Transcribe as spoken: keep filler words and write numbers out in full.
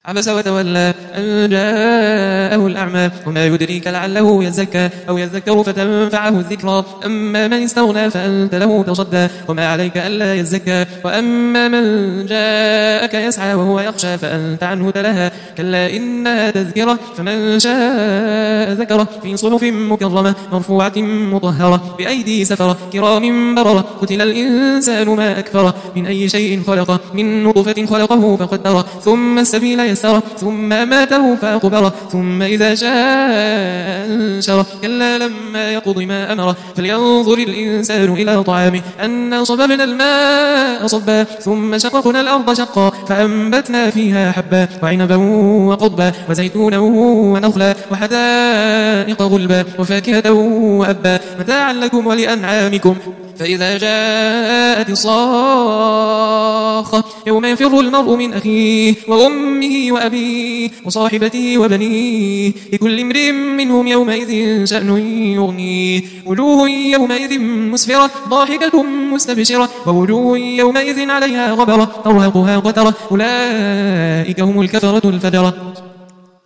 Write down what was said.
عبس وتولى أن جاءه الأعمى وما يدريك لعله يزكى أو يذكر فتنفعه الذكرى أما من استغنى فأنت له تصدى وما عليك ألا يزكى وأما من جاءك يسعى وهو يخشى فأنت عنه تلهى كلا إنها تذكرة فمن شاء ذكره في صحف مكرمة مرفوعة مطهرة بأيدي سفرة كرام بررة قتل الإنسان ما أكفره من أي شيء خلقه من نطفة خلقه فقدره ثم السبيل يسره ثم أماته فأقبره ثم إذا شاء أنشره كلا لما يقض ما أمره فلينظر الإنسان إلى طعامه أنا صببنا الماء صبا ثم شققنا الأرض شقا فأنبتنا فيها حبا وعنبا وقضبا وزيتونا ونخلا وحدائق غلبا وفاكهة وأبا متاعا لكم ولأنعامكم فإذا جاءت الصاخة يوم يفر المرء من أخيه وأمه وأبيه وصاحبته وبنيه لكل امرئ منهم يومئذ شأن يغنيه وجوه يومئذ مسفرة ضاحكة مستبشرة ووجوه يومئذ عليها غبرة ترهقها قترة أولئك هم الكفرة الفجرة.